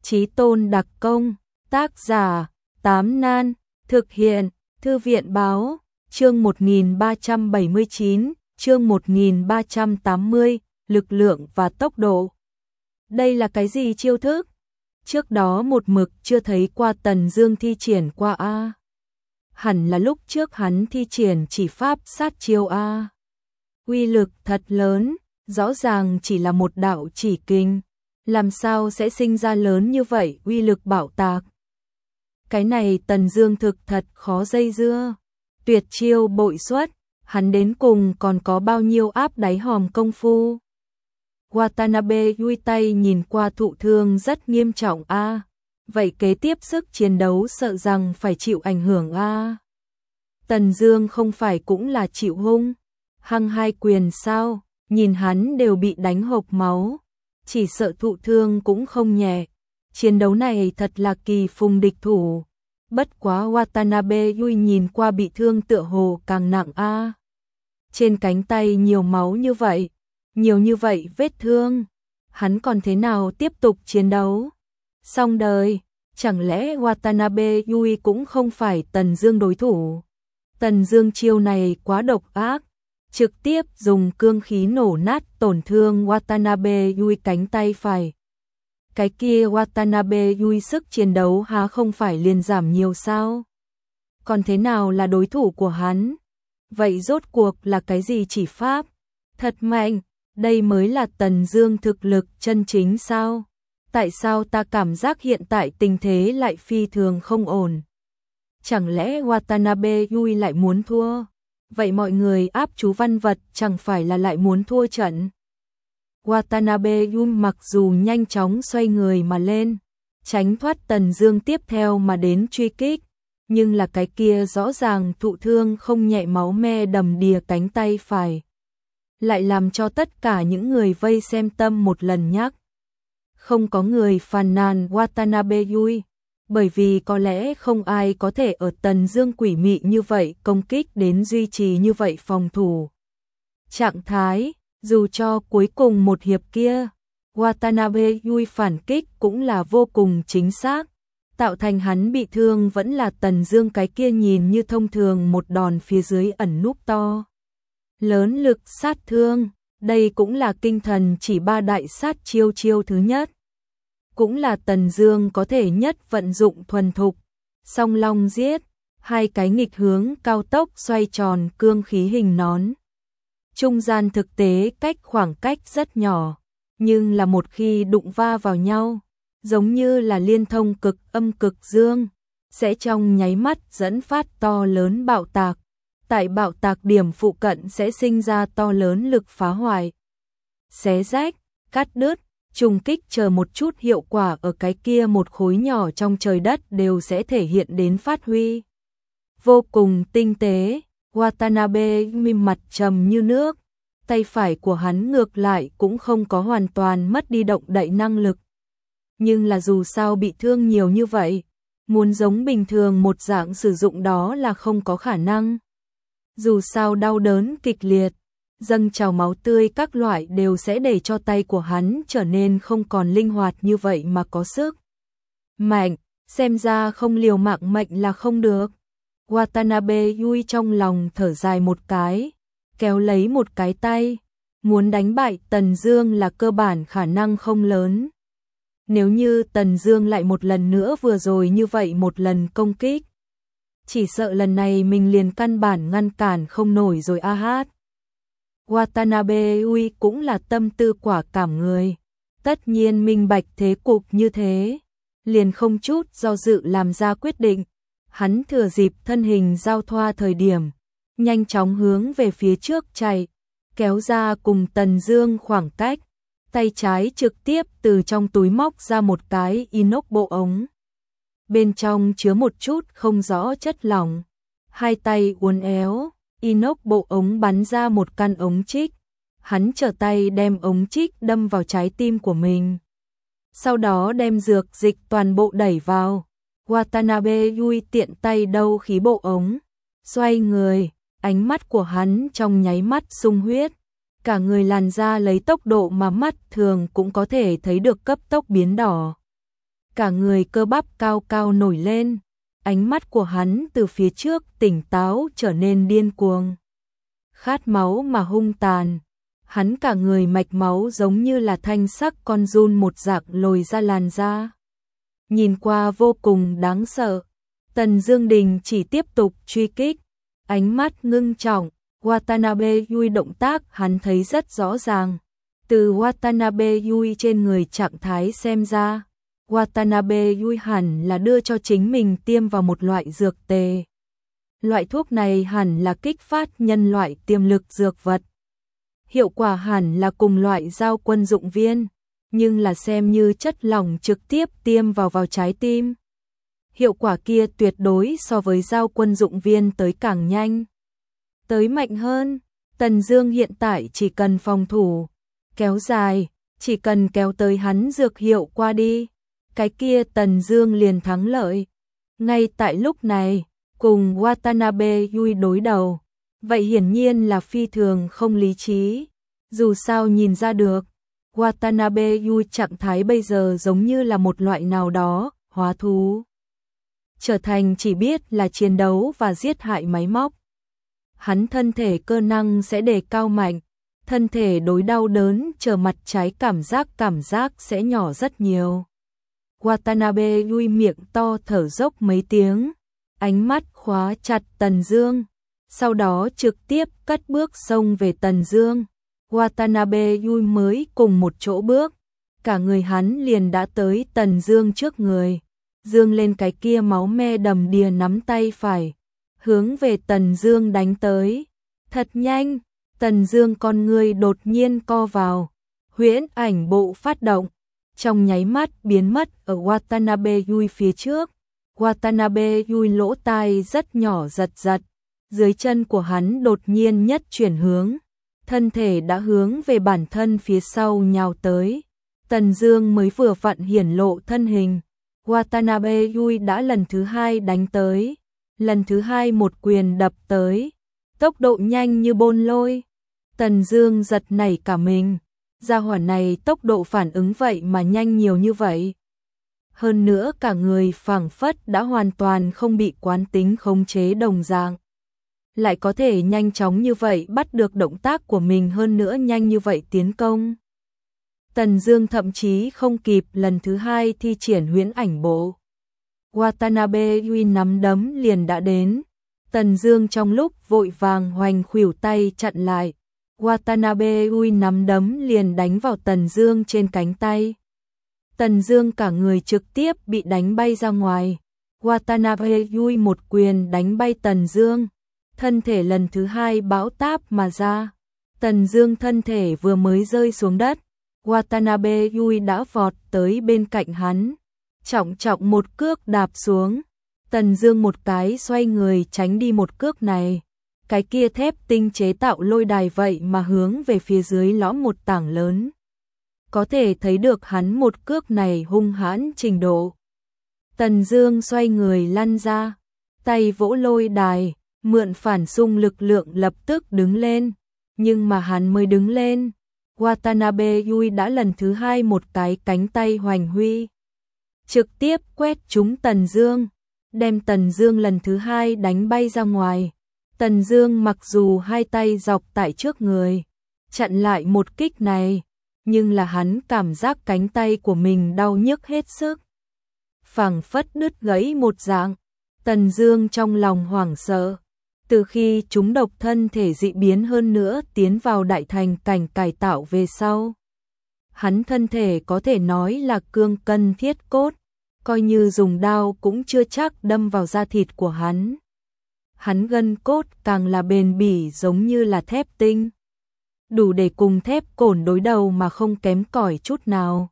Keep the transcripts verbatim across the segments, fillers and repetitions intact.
Chí tôn đặc công, tác giả, Tám Nan, thực hiện, Thư viện báo, chương một nghìn ba trăm bảy mươi chín, chương một nghìn ba trăm tám mươi, lực lượng và tốc độ. Đây là cái gì chiêu thức? Trước đó một mực chưa thấy qua Tần Dương thi triển qua a. Hẳn là lúc trước hắn thi triển chỉ pháp sát chiêu a. Uy lực thật lớn, rõ ràng chỉ là một đạo chỉ kinh, làm sao sẽ sinh ra lớn như vậy uy lực bạo tạc. Cái này Tần Dương thực thật khó dây dưa. Tuyệt chiêu bội xuất, hắn đến cùng còn có bao nhiêu áp đáy hòm công phu. Watanabe duỗi tay nhìn qua thụ thương rất nghiêm trọng a. Vậy kế tiếp sức chiến đấu sợ rằng phải chịu ảnh hưởng a. Tần Dương không phải cũng là chịu hung hăng hai quyền sao, nhìn hắn đều bị đánh hộc máu, chỉ sợ thụ thương cũng không nhẹ. Chiến đấu này thật là kỳ phùng địch thủ. Bất quá Watanabe Yui nhìn qua bị thương tựa hồ càng nặng a. Trên cánh tay nhiều máu như vậy, nhiều như vậy vết thương, hắn còn thế nào tiếp tục chiến đấu? Xong đời, chẳng lẽ Watanabe Yui cũng không phải Tần Dương đối thủ? Tần Dương chiêu này quá độc ác, trực tiếp dùng cương khí nổ nát tổn thương Watanabe Yui cánh tay phải. Cái kia Watanabe Yui sức chiến đấu há không phải liền giảm nhiều sao? Còn thế nào là đối thủ của hắn? Vậy rốt cuộc là cái gì chỉ pháp? Thật mạnh, đây mới là Tần Dương thực lực chân chính sao? Tại sao ta cảm giác hiện tại tình thế lại phi thường không ổn? Chẳng lẽ Watanabe Yui lại muốn thua? Vậy mọi người áp chú văn vật chẳng phải là lại muốn thua trận? Watanabe Yui mặc dù nhanh chóng xoay người mà lên, tránh thoát Tần Dương tiếp theo mà đến truy kích, nhưng là cái kia rõ ràng thụ thương không nhẹ máu me đầm đìa cánh tay phải, lại làm cho tất cả những người vây xem tâm một lần nhắc. Không có người phàn nàn Watanabe Yui, bởi vì có lẽ không ai có thể ở Tần Dương quỷ mị như vậy công kích đến duy trì như vậy phòng thủ trạng thái. Dù cho cuối cùng một hiệp kia, Watanabe Yui phản kích cũng là vô cùng chính xác, tạo thành hắn bị thương vẫn là Tần Dương cái kia nhìn như thông thường một đòn phía dưới ẩn núp to lớn lực sát thương. Đây cũng là kinh thần chỉ ba đại sát chiêu chiêu thứ nhất, cũng là Tần Dương có thể nhất vận dụng thuần thục. Song long giết, hai cái nghịch hướng cao tốc xoay tròn cương khí hình nón. Trung gian thực tế cách khoảng cách rất nhỏ, nhưng là một khi đụng va vào nhau, giống như là liên thông cực âm cực dương, sẽ trong nháy mắt dẫn phát to lớn bạo tạc. Tại bạo tạc điểm phụ cận sẽ sinh ra to lớn lực phá hoại, xé rách, cắt đứt, trùng kích chờ một chút hiệu quả ở cái kia một khối nhỏ trong trời đất đều sẽ thể hiện đến phát huy. Vô cùng tinh tế. Watanabe mim mặt trầm như nước, tay phải của hắn ngược lại cũng không có hoàn toàn mất đi động đậy năng lực. Nhưng là dù sao bị thương nhiều như vậy, muốn giống bình thường một dạng sử dụng đó là không có khả năng. Dù sao đau đớn kịch liệt, dâng trào máu tươi các loại đều sẽ để cho tay của hắn trở nên không còn linh hoạt như vậy mà có sức mạnh, xem ra không liều mạng mệnh là không được. Watanabe Yui trong lòng thở dài một cái, kéo lấy một cái tay, muốn đánh bại Tần Dương là cơ bản khả năng không lớn. Nếu như Tần Dương lại một lần nữa vừa rồi như vậy một lần công kích, chỉ sợ lần này mình liền căn bản ngăn cản không nổi rồi a hát. Watanabe Yui cũng là tâm tư quả cảm người, tất nhiên minh bạch thế cục như thế, liền không chút do dự làm ra quyết định. Hắn thừa dịp thân hình giao thoa thời điểm, nhanh chóng hướng về phía trước chạy, kéo ra cùng Tần Dương khoảng cách, tay trái trực tiếp từ trong túi móc ra một cái inox bộ ống. Bên trong chứa một chút không rõ chất lỏng, hai tay uốn éo, inox bộ ống bắn ra một căn ống trích, hắn trở tay đem ống trích đâm vào trái tim của mình. Sau đó đem dược dịch toàn bộ đẩy vào. Watanabe Yui tiện tay đâu khí bộ ống, xoay người, ánh mắt của hắn trong nháy mắt sung huyết, cả người làn da lấy tốc độ mà mắt thường cũng có thể thấy được cấp tốc biến đỏ. cả người cơ bắp cao cao nổi lên, ánh mắt của hắn từ phía trước tỉnh táo trở nên điên cuồng. Khát máu mà hung tàn, hắn cả người mạch máu giống như là thanh sắc con giun một dạng lồi ra làn da. Nhìn qua vô cùng đáng sợ, Tần Dương Đình chỉ tiếp tục truy kích, ánh mắt ngưng trọng, Watanabe Yui động tác hắn thấy rất rõ ràng. Từ Watanabe Yui trên người trạng thái xem ra, Watanabe Yui hẳn là đưa cho chính mình tiêm vào một loại dược tề. Loại thuốc này hẳn là kích phát nhân loại tiềm lực dược vật. Hiệu quả hẳn là cùng loại giao quân dụng viên, nhưng là xem như chất lỏng trực tiếp tiêm vào vào trái tim. Hiệu quả kia tuyệt đối so với giao quân dụng viên tới càng nhanh, tới mạnh hơn. Tần Dương hiện tại chỉ cần phòng thủ, kéo dài, chỉ cần kéo tới hắn dược hiệu qua đi, cái kia Tần Dương liền thắng lợi. Ngay tại lúc này, cùng Watanabe Yui đối đầu, vậy hiển nhiên là phi thường không lý trí. Dù sao nhìn ra được, Watanabe Yui trạng thái bây giờ giống như là một loại nào đó hóa thú, trở thành chỉ biết là chiến đấu và giết hại máy móc. Hắn thân thể cơ năng sẽ đề cao mạnh, thân thể đối đau đớn trở mặt trái cảm giác cảm giác sẽ nhỏ rất nhiều. Watanabe Yui miệng to thở dốc mấy tiếng, ánh mắt khóa chặt Tần Dương, sau đó trực tiếp cất bước xông về Tần Dương. Watanabe Yui mới cùng một chỗ bước, cả người hắn liền đã tới Tần Dương trước người, dương lên cái kia máu me đầm đìa nắm tay phải, hướng về Tần Dương đánh tới. Thật nhanh, Tần Dương con ngươi đột nhiên co vào, huyễn ảnh bộ phát động, trong nháy mắt biến mất ở Watanabe Yui phía trước. Watanabe Yui lỗ tai rất nhỏ giật giật, dưới chân của hắn đột nhiên nhất chuyển hướng, thân thể đã hướng về bản thân phía sau nhào tới. Tần Dương mới vừa vặn hiển lộ thân hình, Watanabe Yui đã lần thứ hai đánh tới, lần thứ hai một quyền đập tới, tốc độ nhanh như bôn lôi. Tần Dương giật nảy cả mình, gia hỏa này tốc độ phản ứng vậy mà nhanh nhiều như vậy. Hơn nữa cả người phảng phất đã hoàn toàn không bị quán tính khống chế đồng dạng, lại có thể nhanh chóng như vậy bắt được động tác của mình, hơn nữa nhanh như vậy tiến công. Tần Dương thậm chí không kịp lần thứ hai thi triển huyễn ảnh bộ, Watanabe Yui nắm đấm liền đã đến. Tần Dương trong lúc vội vàng hoành khuỷu tay chặn lại, Watanabe Yui nắm đấm liền đánh vào Tần Dương trên cánh tay. Tần Dương cả người trực tiếp bị đánh bay ra ngoài. Watanabe Yui một quyền đánh bay Tần Dương, thân thể lần thứ hai bão táp mà ra. Tần Dương thân thể vừa mới rơi xuống đất, Watanabe Yui đã vọt tới bên cạnh hắn, trọng trọng một cước đạp xuống. Tần Dương một cái xoay người tránh đi một cước này, cái kia thép tinh chế tạo lôi đài vậy mà hướng về phía dưới lõm một tảng lớn. Có thể thấy được hắn một cước này hung hãn trình độ. Tần Dương xoay người lăn ra, tay vỗ lôi đài, mượn phản xung lực lượng lập tức đứng lên. Nhưng mà hắn mới đứng lên, Watanabe Yui đã lần thứ hai một cái cánh tay hoành huy, trực tiếp quét trúng Tần Dương, đem Tần Dương lần thứ hai đánh bay ra ngoài. Tần Dương mặc dù hai tay dọc tại trước người, chặn lại một kích này, nhưng là hắn cảm giác cánh tay của mình đau nhức hết sức, phảng phất đứt gãy một dạng. Tần Dương trong lòng hoảng sợ, từ khi chúng độc thân thể dị biến, hơn nữa tiến vào đại thành cảnh cải tạo về sau, hắn thân thể có thể nói là cương cân thiết cốt, coi như dùng đao cũng chưa chắc đâm vào da thịt của hắn. Hắn gân cốt càng là bền bỉ giống như là thép tinh, đủ để cùng thép cổn đối đầu mà không kém cỏi chút nào.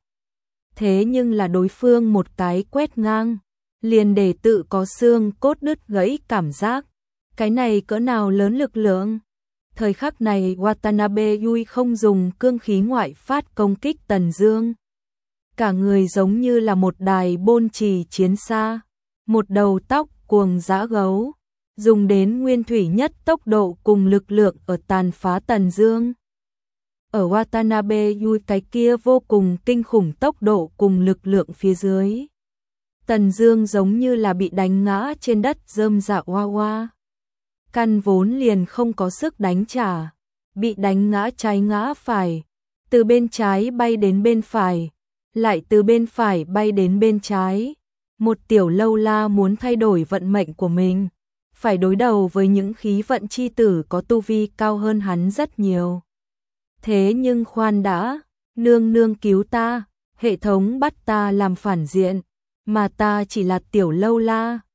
Thế nhưng là đối phương một cái quét ngang, liền để tự có xương cốt đứt gãy cảm giác. Cái này cỡ nào lớn lực lượng. Thời khắc này Watanabe Yui không dùng cương khí ngoại phát công kích Tần Dương, cả người giống như là một đài bôn trì chiến xa, một đầu tóc cuồng dã gấu, dùng đến nguyên thủy nhất tốc độ cùng lực lượng ở tàn phá Tần Dương. Ở Watanabe Yui cái kia vô cùng kinh khủng tốc độ cùng lực lượng phía dưới, Tần Dương giống như là bị đánh ngã trên đất rơm rạ oa oa. Căn vốn liền không có sức đánh trả, bị đánh ngã trái ngã phải, từ bên trái bay đến bên phải, lại từ bên phải bay đến bên trái. Một tiểu lâu la muốn thay đổi vận mệnh của mình, phải đối đầu với những khí vận chi tử có tu vi cao hơn hắn rất nhiều. Thế nhưng khoan đã, nương nương cứu ta, hệ thống bắt ta làm phản diện, mà ta chỉ là tiểu lâu la,